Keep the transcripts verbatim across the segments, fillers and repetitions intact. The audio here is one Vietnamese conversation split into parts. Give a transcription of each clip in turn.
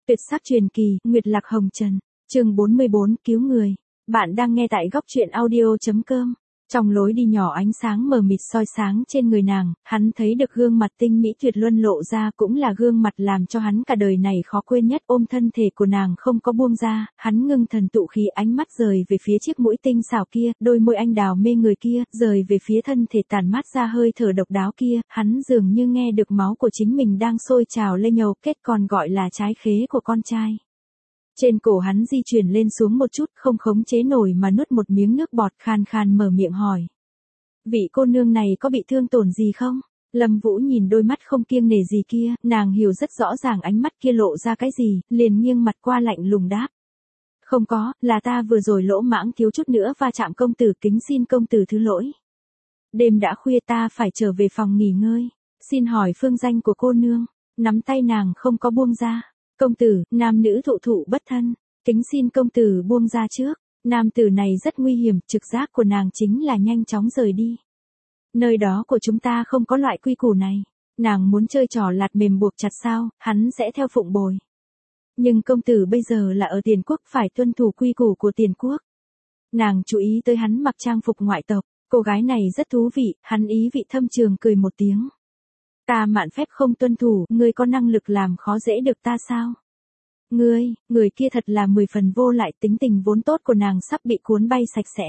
Tuyệt sắc truyền kỳ, Nguyệt Lạc Hồng Trần, chương bốn mươi bốn, cứu người. Bạn đang nghe tại góc truyện audio chấm com. Trong lối đi nhỏ ánh sáng mờ mịt soi sáng trên người nàng, hắn thấy được gương mặt tinh mỹ tuyệt luân lộ ra, cũng là gương mặt làm cho hắn cả đời này khó quên nhất. Ôm thân thể của nàng không có buông ra, hắn ngưng thần tụ khí, ánh mắt rời về phía chiếc mũi tinh xảo kia, đôi môi anh đào mê người kia, rời về phía thân thể tản mát ra hơi thở độc đáo kia, hắn dường như nghe được máu của chính mình đang sôi trào lên nhầu kết, còn gọi là trái khế của con trai. Trên cổ hắn di chuyển lên xuống một chút, không khống chế nổi mà nuốt một miếng nước bọt, khan khan mở miệng hỏi. Vị cô nương này có bị thương tổn gì không? Lâm Vũ nhìn đôi mắt không kiêng nể gì kia, nàng hiểu rất rõ ràng ánh mắt kia lộ ra cái gì, liền nghiêng mặt qua lạnh lùng đáp. Không có, là ta vừa rồi lỗ mãng thiếu chút nữa va chạm công tử, kính xin công tử thứ lỗi. Đêm đã khuya, ta phải trở về phòng nghỉ ngơi. Xin hỏi phương danh của cô nương? Nắm tay nàng không có buông ra. Công tử, nam nữ thụ thụ bất thân, kính xin công tử buông ra trước. Nam tử này rất nguy hiểm, trực giác của nàng chính là nhanh chóng rời đi. Nơi đó của chúng ta không có loại quy củ này. Nàng muốn chơi trò lạt mềm buộc chặt sao, hắn sẽ theo phụng bồi. Nhưng công tử bây giờ là ở Tiền Quốc, phải tuân thủ quy củ của Tiền Quốc. Nàng chú ý tới hắn mặc trang phục ngoại tộc, cô gái này rất thú vị, hắn ý vị thâm trường cười một tiếng. Ta mạn phép không tuân thủ, ngươi có năng lực làm khó dễ được ta sao? Ngươi, người kia thật là mười phần vô lại, tính tình vốn tốt của nàng sắp bị cuốn bay sạch sẽ.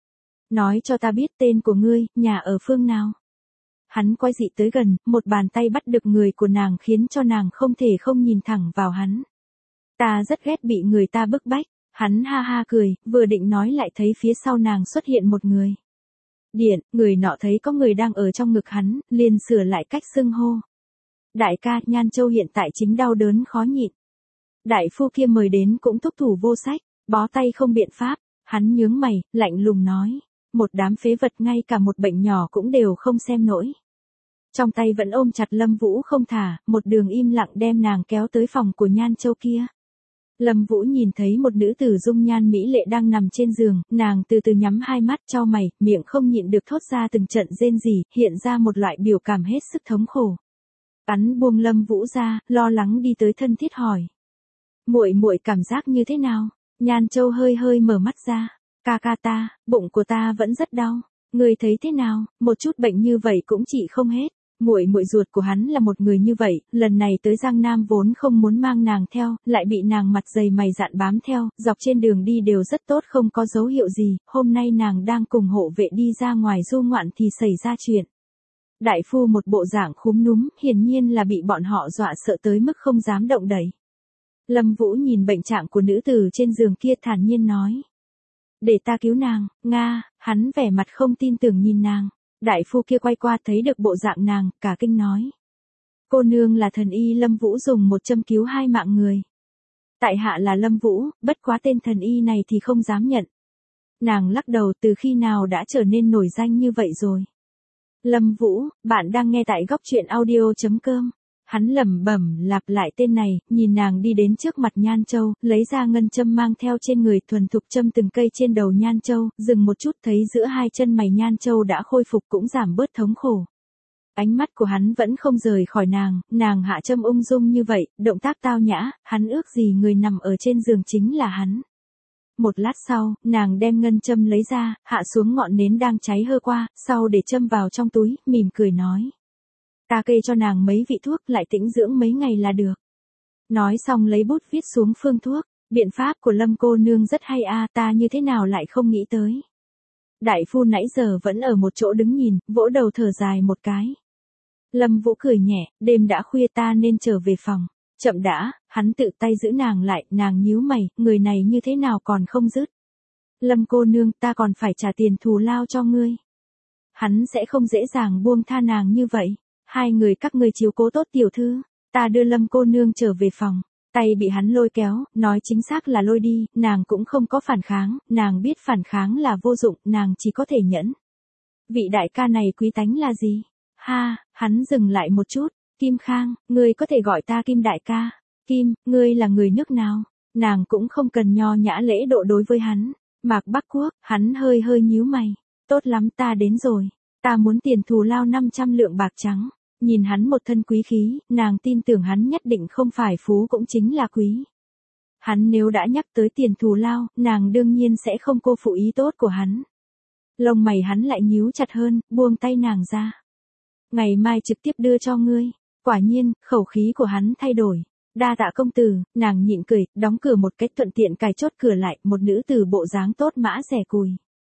Nói cho ta biết tên của ngươi, nhà ở phương nào? Hắn quay dị tới gần, một bàn tay bắt được người của nàng khiến cho nàng không thể không nhìn thẳng vào hắn. Ta rất ghét bị người ta bức bách, hắn ha ha cười, vừa định nói lại thấy phía sau nàng xuất hiện một người. Điện, người nọ thấy có người đang ở trong ngực hắn, liền sửa lại cách xưng hô. Đại ca, Nhan Châu hiện tại chính đau đớn khó nhịn. Đại phu kia mời đến cũng thúc thủ vô sách, bó tay không biện pháp, hắn nhướng mày, lạnh lùng nói. Một đám phế vật, ngay cả một bệnh nhỏ cũng đều không xem nổi. Trong tay vẫn ôm chặt Lâm Vũ không thả, một đường im lặng đem nàng kéo tới phòng của Nhan Châu kia. Lâm Vũ nhìn thấy một nữ tử dung nhan mỹ lệ đang nằm trên giường, nàng từ từ nhắm hai mắt, chau mày, miệng không nhịn được thốt ra từng trận rên rỉ, hiện ra một loại biểu cảm hết sức thống khổ. Hắn buông Lâm Vũ ra, lo lắng đi tới thân thiết hỏi. Muội muội cảm giác như thế nào? Nhan Châu hơi hơi mở mắt ra. Ca ca ta, bụng của ta vẫn rất đau. Ngươi thấy thế nào? Một chút bệnh như vậy cũng trị không hết. Muội muội ruột của hắn là một người như vậy, lần này tới Giang Nam vốn không muốn mang nàng theo, lại bị nàng mặt dày mày dạn bám theo, dọc trên đường đi đều rất tốt, không có dấu hiệu gì, hôm nay nàng đang cùng hộ vệ đi ra ngoài du ngoạn thì xảy ra chuyện. Đại phu một bộ dạng khúm núm, hiển nhiên là bị bọn họ dọa sợ tới mức không dám động đậy. Lâm Vũ nhìn bệnh trạng của nữ tử trên giường kia thản nhiên nói. Để ta cứu nàng, Nga, hắn vẻ mặt không tin tưởng nhìn nàng. Đại phu kia quay qua thấy được bộ dạng nàng, cả kinh nói. Cô nương là thần y Lâm Vũ dùng một châm cứu hai mạng người. Tại hạ là Lâm Vũ, bất quá tên thần y này thì không dám nhận. Nàng lắc đầu, từ khi nào đã trở nên nổi danh như vậy rồi. Lâm Vũ, bạn đang nghe tại góc truyện audio chấm com. Hắn lẩm bẩm lặp lại tên này, nhìn nàng đi đến trước mặt Nhan Châu, lấy ra ngân châm mang theo trên người, thuần thục châm từng cây trên đầu Nhan Châu, dừng một chút thấy giữa hai chân mày Nhan Châu đã khôi phục, cũng giảm bớt thống khổ. Ánh mắt của hắn vẫn không rời khỏi nàng, nàng hạ châm ung dung như vậy, động tác tao nhã, hắn ước gì người nằm ở trên giường chính là hắn. Một lát sau, nàng đem ngân châm lấy ra, hạ xuống ngọn nến đang cháy hơ qua, sau để châm vào trong túi, mỉm cười nói. Ta kê cho nàng mấy vị thuốc, lại tĩnh dưỡng mấy ngày là được. Nói xong lấy bút viết xuống phương thuốc, biện pháp của Lâm cô nương rất hay a, ta như thế nào lại không nghĩ tới. Đại phu nãy giờ vẫn ở một chỗ đứng nhìn, vỗ đầu thở dài một cái. Lâm Vũ cười nhẹ, đêm đã khuya, ta nên trở về phòng. Chậm đã, hắn tự tay giữ nàng lại, nàng nhíu mày, người này như thế nào còn không dứt. Lâm cô nương, ta còn phải trả tiền thù lao cho ngươi. Hắn sẽ không dễ dàng buông tha nàng như vậy. Hai người các ngươi chiếu cố tốt tiểu thư, ta đưa Lâm cô nương trở về phòng. Tay bị hắn lôi kéo, nói chính xác là lôi đi, nàng cũng không có phản kháng, nàng biết phản kháng là vô dụng, nàng chỉ có thể nhẫn. Vị đại ca này quý tánh là gì? Ha, hắn dừng lại một chút, Kim Khang, ngươi có thể gọi ta Kim đại ca. Kim, ngươi là người nước nào? Nàng cũng không cần nho nhã lễ độ đối với hắn. Mạc Bắc Quốc, hắn hơi hơi nhíu mày. Tốt lắm, ta đến rồi. Ta muốn tiền thù lao năm trăm lượng bạc trắng. Nhìn hắn một thân quý khí, nàng tin tưởng hắn nhất định không phải phú cũng chính là quý. Hắn nếu đã nhắc tới tiền thù lao, nàng đương nhiên sẽ không cô phụ ý tốt của hắn. Lông mày hắn lại nhíu chặt hơn, buông tay nàng ra. Ngày mai trực tiếp đưa cho ngươi. Quả nhiên, khẩu khí của hắn thay đổi. Đa tạ công tử, nàng nhịn cười, đóng cửa một cách thuận tiện cài chốt cửa lại, một nữ tử bộ dáng tốt mã rẻ cùi.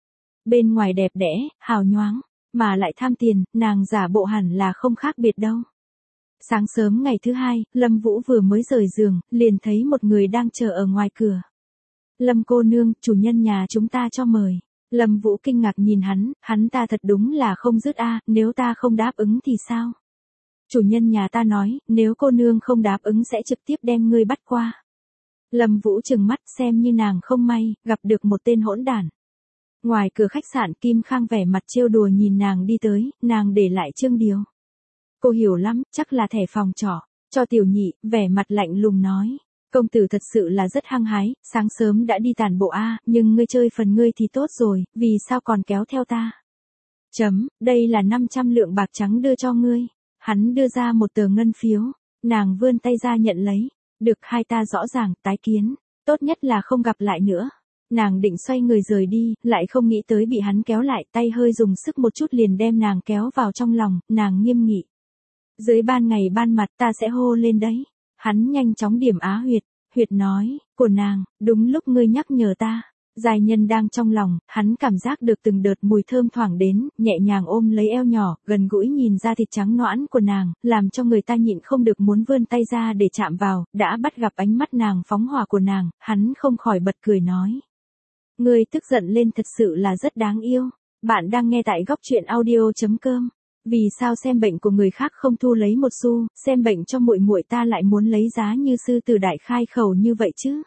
Bên ngoài đẹp đẽ, hào nhoáng, mà lại tham tiền, nàng giả bộ hẳn là không khác biệt đâu. Sáng sớm ngày thứ hai, Lâm Vũ vừa mới rời giường, liền thấy một người đang chờ ở ngoài cửa. Lâm cô nương, chủ nhân nhà chúng ta cho mời. Lâm Vũ kinh ngạc nhìn hắn, hắn ta thật đúng là không dứt a, nếu ta không đáp ứng thì sao? Chủ nhân nhà ta nói, nếu cô nương không đáp ứng sẽ trực tiếp đem ngươi bắt qua. Lâm Vũ trừng mắt xem như nàng không may, gặp được một tên hỗn đản. Ngoài cửa khách sạn Kim Khang vẻ mặt trêu đùa nhìn nàng đi tới, nàng để lại Trương Điều. Cô hiểu lắm, chắc là thẻ phòng trọ, cho tiểu nhị, vẻ mặt lạnh lùng nói. Công tử thật sự là rất hăng hái, sáng sớm đã đi tản bộ a, nhưng ngươi chơi phần ngươi thì tốt rồi, vì sao còn kéo theo ta? Chấm, đây là năm trăm lượng bạc trắng đưa cho ngươi. Hắn đưa ra một tờ ngân phiếu, nàng vươn tay ra nhận lấy. Được, hai ta rõ ràng, tái kiến, tốt nhất là không gặp lại nữa. Nàng định xoay người rời đi, lại không nghĩ tới bị hắn kéo lại, tay hơi dùng sức một chút liền đem nàng kéo vào trong lòng, nàng nghiêm nghị. Dưới ban ngày ban mặt ta sẽ hô lên đấy. Hắn nhanh chóng điểm á huyệt, huyệt nói, của nàng, đúng lúc ngươi nhắc nhở ta. Giai nhân đang trong lòng, hắn cảm giác được từng đợt mùi thơm thoảng đến, nhẹ nhàng ôm lấy eo nhỏ, gần gũi nhìn ra thịt trắng nõn của nàng, làm cho người ta nhịn không được muốn vươn tay ra để chạm vào, đã bắt gặp ánh mắt nàng phóng hỏa của nàng, hắn không khỏi bật cười nói. Ngươi tức giận lên thật sự là rất đáng yêu. Bạn đang nghe tại góc truyện audio chấm com. Vì sao xem bệnh của người khác không thu lấy một xu, xem bệnh cho muội muội ta lại muốn lấy giá như sư tử đại khai khẩu như vậy chứ?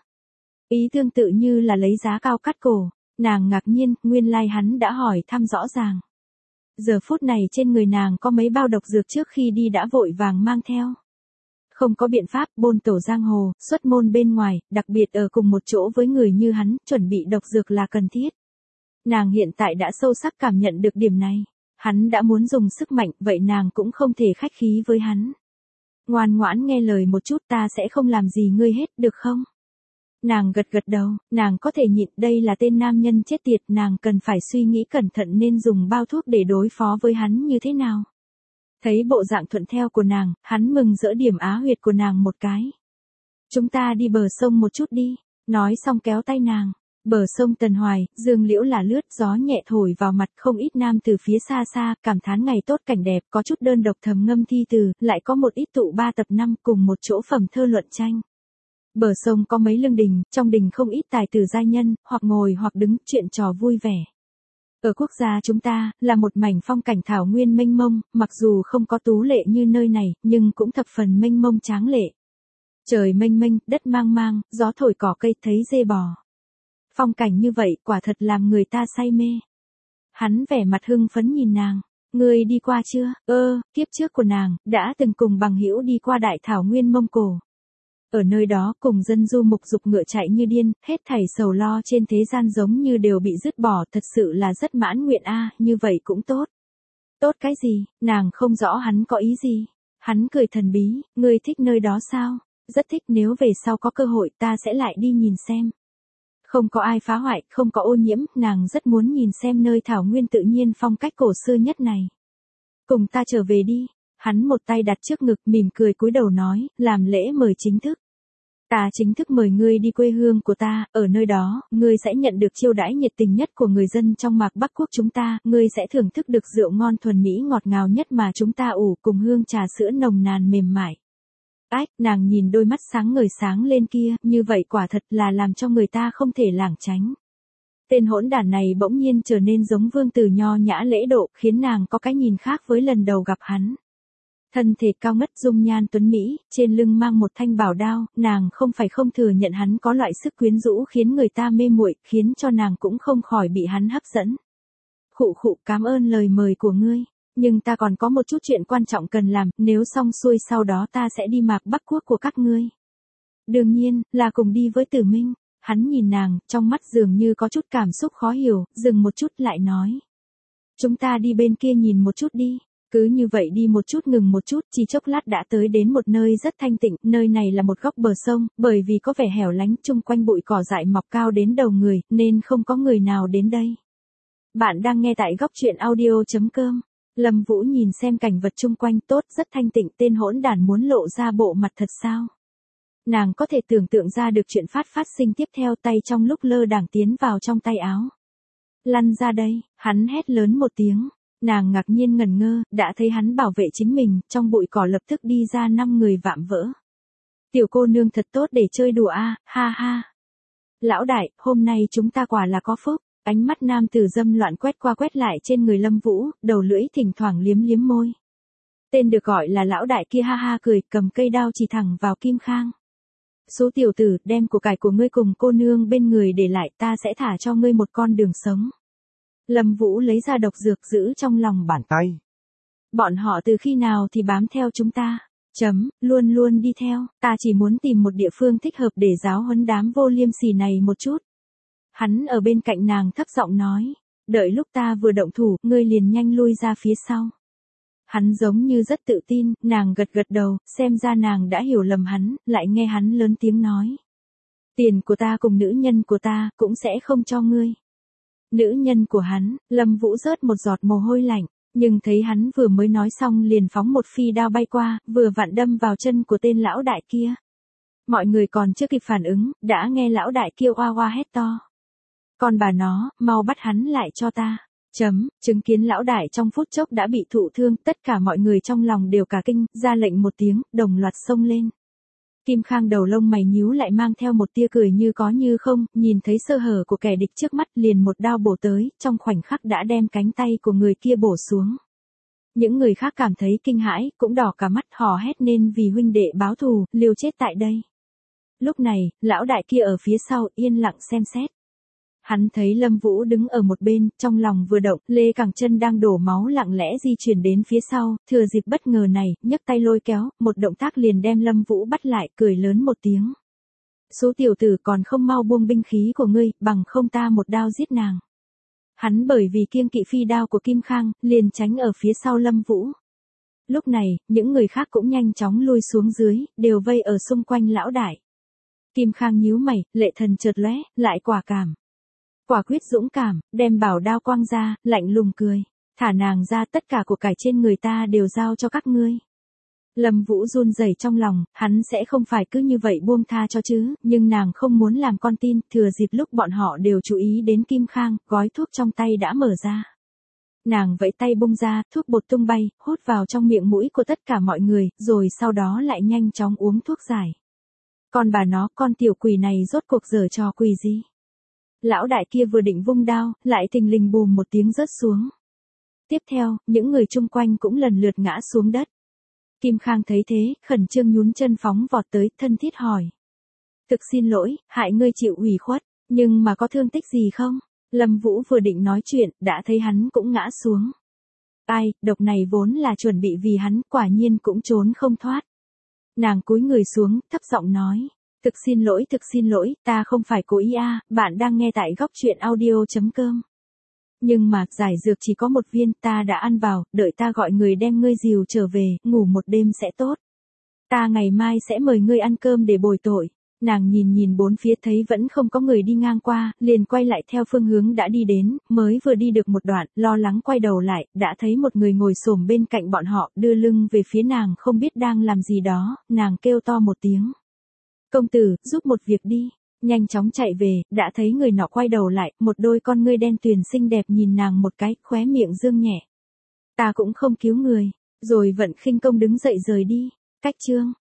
Ý tương tự như là lấy giá cao cắt cổ, nàng ngạc nhiên, nguyên lai hắn đã hỏi thăm rõ ràng. Giờ phút này trên người nàng có mấy bao độc dược trước khi đi đã vội vàng mang theo. Không có biện pháp, bôn tổ giang hồ, xuất môn bên ngoài, đặc biệt ở cùng một chỗ với người như hắn, chuẩn bị độc dược là cần thiết. Nàng hiện tại đã sâu sắc cảm nhận được điểm này. Hắn đã muốn dùng sức mạnh, vậy nàng cũng không thể khách khí với hắn. Ngoan ngoãn nghe lời một chút, ta sẽ không làm gì ngươi hết, được không? Nàng gật gật đầu, nàng có thể nhịn, đây là tên nam nhân chết tiệt, nàng cần phải suy nghĩ cẩn thận nên dùng bao thuốc để đối phó với hắn như thế nào. Thấy bộ dạng thuận theo của nàng, hắn mừng rỡ điểm á huyệt của nàng một cái. Chúng ta đi bờ sông một chút đi, nói xong kéo tay nàng. Bờ sông Tần Hoài, dương liễu là lướt, gió nhẹ thổi vào mặt, không ít nam từ phía xa xa, cảm thán ngày tốt cảnh đẹp, có chút đơn độc thầm ngâm thi từ, lại có một ít tụ ba tập năm cùng một chỗ phẩm thơ luận tranh. Bờ sông có mấy lưng đình, trong đình không ít tài tử giai nhân, hoặc ngồi hoặc đứng, chuyện trò vui vẻ. Ở quốc gia chúng ta, là một mảnh phong cảnh thảo nguyên mênh mông, mặc dù không có tú lệ như nơi này, nhưng cũng thập phần mênh mông tráng lệ. Trời mênh mênh, đất mang mang, gió thổi cỏ cây thấy dê bò. Phong cảnh như vậy quả thật làm người ta say mê. Hắn vẻ mặt hưng phấn nhìn nàng. Ngươi đi qua chưa? Ơ, kiếp trước của nàng, đã từng cùng bằng hữu đi qua đại thảo nguyên Mông Cổ. Ở nơi đó cùng dân du mục dục ngựa chạy như điên, hết thảy sầu lo trên thế gian giống như đều bị dứt bỏ, thật sự là rất mãn nguyện a, như vậy cũng tốt. Tốt cái gì? Nàng không rõ hắn có ý gì. Hắn cười thần bí, ngươi thích nơi đó sao? Rất thích, nếu về sau có cơ hội ta sẽ lại đi nhìn xem. Không có ai phá hoại, không có ô nhiễm, nàng rất muốn nhìn xem nơi thảo nguyên tự nhiên phong cách cổ xưa nhất này. Cùng ta trở về đi. Hắn một tay đặt trước ngực, mỉm cười cúi đầu nói, làm lễ mời chính thức. Ta chính thức mời ngươi đi quê hương của ta, ở nơi đó, ngươi sẽ nhận được chiêu đãi nhiệt tình nhất của người dân trong mạc Bắc Quốc chúng ta, ngươi sẽ thưởng thức được rượu ngon thuần mỹ ngọt ngào nhất mà chúng ta ủ cùng hương trà sữa nồng nàn mềm mại. Ách, nàng nhìn đôi mắt sáng ngời sáng lên kia, như vậy quả thật là làm cho người ta không thể lảng tránh. Tên hỗn đản này bỗng nhiên trở nên giống vương tử nho nhã lễ độ, khiến nàng có cái nhìn khác với lần đầu gặp hắn. Thân thể cao ngất dung nhan tuấn Mỹ, trên lưng mang một thanh bảo đao, nàng không phải không thừa nhận hắn có loại sức quyến rũ khiến người ta mê muội, khiến cho nàng cũng không khỏi bị hắn hấp dẫn. Khụ khụ, cảm ơn lời mời của ngươi, nhưng ta còn có một chút chuyện quan trọng cần làm, nếu xong xuôi sau đó ta sẽ đi mạc Bắc Quốc của các ngươi. Đương nhiên, là cùng đi với Tử Minh. Hắn nhìn nàng, trong mắt dường như có chút cảm xúc khó hiểu, dừng một chút lại nói. Chúng ta đi bên kia nhìn một chút đi. Cứ như vậy đi một chút ngừng một chút, chỉ chốc lát đã tới đến một nơi rất thanh tịnh, nơi này là một góc bờ sông, bởi vì có vẻ hẻo lánh, chung quanh bụi cỏ dại mọc cao đến đầu người, nên không có người nào đến đây. Bạn đang nghe tại góc truyện audio chấm com. Lâm Vũ nhìn xem cảnh vật chung quanh tốt, rất thanh tịnh, tên hỗn đản muốn lộ ra bộ mặt thật sao? Nàng có thể tưởng tượng ra được chuyện phát phát sinh tiếp theo, tay trong lúc lơ đảng tiến vào trong tay áo. Lăn ra đây, hắn hét lớn một tiếng. Nàng ngạc nhiên ngẩn ngơ, đã thấy hắn bảo vệ chính mình, trong bụi cỏ lập tức đi ra năm người vạm vỡ. Tiểu cô nương thật tốt để chơi đùa a, ha ha. Lão đại, hôm nay chúng ta quả là có phúc. Ánh mắt nam tử dâm loạn quét qua quét lại trên người Lâm Vũ, đầu lưỡi thỉnh thoảng liếm liếm môi. Tên được gọi là lão đại kia ha ha cười, cầm cây đao chỉ thẳng vào Kim Khang. Số tiểu tử, đem của cải của ngươi cùng cô nương bên người để lại, ta sẽ thả cho ngươi một con đường sống. Lâm Vũ lấy ra độc dược giữ trong lòng bàn tay. Bọn họ từ khi nào thì bám theo chúng ta? Chấm, luôn luôn đi theo, ta chỉ muốn tìm một địa phương thích hợp để giáo huấn đám vô liêm sỉ này một chút. Hắn ở bên cạnh nàng thấp giọng nói, đợi lúc ta vừa động thủ, ngươi liền nhanh lui ra phía sau. Hắn giống như rất tự tin, nàng gật gật đầu, xem ra nàng đã hiểu lầm hắn, lại nghe hắn lớn tiếng nói. Tiền của ta cùng nữ nhân của ta, cũng sẽ không cho ngươi. Nữ nhân của hắn, Lâm Vũ rớt một giọt mồ hôi lạnh, nhưng thấy hắn vừa mới nói xong liền phóng một phi đao bay qua, vừa vặn đâm vào chân của tên lão đại kia. Mọi người còn chưa kịp phản ứng, đã nghe lão đại kia oa oa hét to. Còn bà nó, mau bắt hắn lại cho ta. Chấm, chứng kiến lão đại trong phút chốc đã bị thụ thương, tất cả mọi người trong lòng đều cả kinh, ra lệnh một tiếng, đồng loạt xông lên. Kim Khang đầu lông mày nhíu lại mang theo một tia cười như có như không, nhìn thấy sơ hở của kẻ địch trước mắt liền một đao bổ tới, trong khoảnh khắc đã đem cánh tay của người kia bổ xuống. Những người khác cảm thấy kinh hãi, cũng đỏ cả mắt hò hét nên vì huynh đệ báo thù, liều chết tại đây. Lúc này, lão đại kia ở phía sau yên lặng xem xét. Hắn thấy Lâm Vũ đứng ở một bên, trong lòng vừa động, lê cẳng chân đang đổ máu lặng lẽ di chuyển đến phía sau, thừa dịp bất ngờ này, nhấc tay lôi kéo, một động tác liền đem Lâm Vũ bắt lại, cười lớn một tiếng. Số tiểu tử còn không mau buông binh khí của ngươi, bằng không ta một đao giết nàng. Hắn bởi vì kiêng kỵ phi đao của Kim Khang, liền tránh ở phía sau Lâm Vũ. Lúc này, những người khác cũng nhanh chóng lui xuống dưới, đều vây ở xung quanh lão đại. Kim Khang nhíu mày, lệ thần chợt lóe, lại quả cảm. Quả quyết dũng cảm, đem bảo đao quăng ra, lạnh lùng cười. Thả nàng ra, tất cả của cải trên người ta đều giao cho các ngươi. Lâm Vũ run rẩy trong lòng, hắn sẽ không phải cứ như vậy buông tha cho chứ, nhưng nàng không muốn làm con tin, thừa dịp lúc bọn họ đều chú ý đến Kim Khang, gói thuốc trong tay đã mở ra. Nàng vẫy tay bung ra, thuốc bột tung bay, hút vào trong miệng mũi của tất cả mọi người, rồi sau đó lại nhanh chóng uống thuốc giải. Còn bà nó, con tiểu quỷ này rốt cuộc giở trò quỷ gì? Lão đại kia vừa định vung đao, lại thình lình bùm một tiếng rớt xuống. Tiếp theo, những người chung quanh cũng lần lượt ngã xuống đất. Kim Khang thấy thế, khẩn trương nhún chân phóng vọt tới, thân thiết hỏi. Thực xin lỗi, hại ngươi chịu ủy khuất, nhưng mà có thương tích gì không? Lâm Vũ vừa định nói chuyện, đã thấy hắn cũng ngã xuống. Ai, độc này vốn là chuẩn bị vì hắn, quả nhiên cũng trốn không thoát. Nàng cúi người xuống, thấp giọng nói. Thực xin lỗi, thực xin lỗi, ta không phải cố ý a, bạn đang nghe tại góc truyện audio chấm com. Nhưng mà, giải dược chỉ có một viên, ta đã ăn vào, đợi ta gọi người đem ngươi dìu trở về, ngủ một đêm sẽ tốt. Ta ngày mai sẽ mời ngươi ăn cơm để bồi tội. Nàng nhìn nhìn bốn phía thấy vẫn không có người đi ngang qua, liền quay lại theo phương hướng đã đi đến, mới vừa đi được một đoạn, lo lắng quay đầu lại, đã thấy một người ngồi xổm bên cạnh bọn họ, đưa lưng về phía nàng không biết đang làm gì đó, nàng kêu to một tiếng. Công tử, giúp một việc đi. Nhanh chóng chạy về, đã thấy người nọ quay đầu lại, một đôi con ngươi đen tuyền xinh đẹp nhìn nàng một cái, khóe miệng dương nhẹ. Ta cũng không cứu người, rồi vận khinh công đứng dậy rời đi. Cách chương